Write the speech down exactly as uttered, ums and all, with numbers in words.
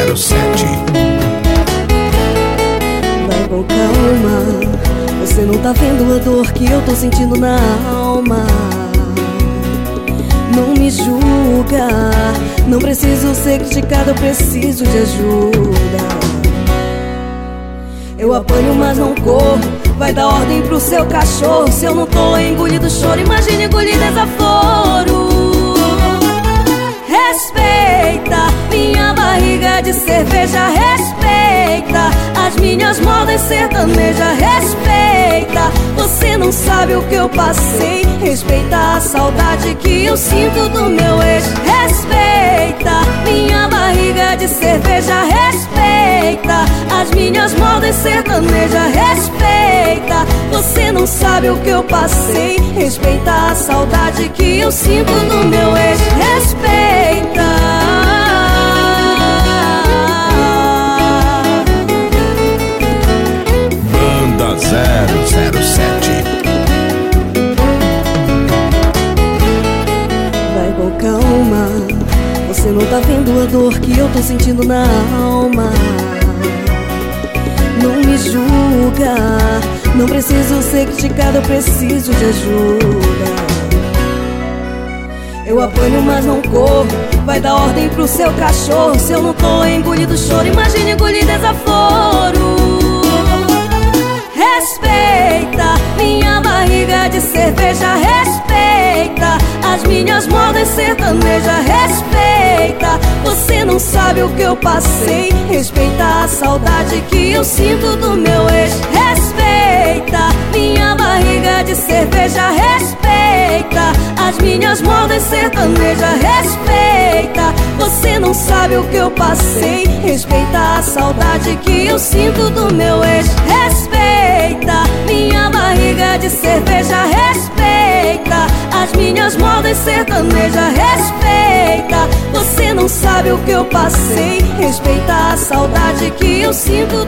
zero sete. Vai com calma, você não tá vendo a dor que eu tô sentindo na alma. Não me julga, não preciso ser criticado, eu preciso de ajuda. Eu apanho, mas não corro, vai dar ordem pro seu cachorro. Se eu não tô engolindo choro, imagine engolir desaforo. Respeita minha barriga de cerveja, respeita as minhas modas sertanejas, respeita. Você não sabe o que eu passei, respeita a saudade que eu sinto do meu ex. Respeita minha barriga de cerveja, respeita as minhas modas sertanejas, respeita. Você não sabe o que eu passei, respeita a saudade que eu sinto do meu ex. Respeita. Banda zero zero sete. Vai com calma, você não tá vendo a dor que eu tô sentindo na alma. Não me julga, não preciso ser criticado, eu preciso de ajuda. Eu apanho, mas não corro, vai dar ordem pro seu cachorro. Se eu não tô engolindo choro, imagine engolir desaforo. Respeita minha barriga de cerveja, respeita as minhas modas sertanejas, respeita. Você não sabe o que eu passei, respeita a saudade que eu sinto do meu ex. Respeita minha barriga de cerveja, respeita as minhas modas sertanejas, respeita. Você não sabe o que eu passei, respeita a saudade que eu sinto do meu ex. Respeita minha barriga de cerveja, respeita as minhas modas sertanejas, respeita. Você não sabe o que eu passei, respeita a saudade que eu sinto.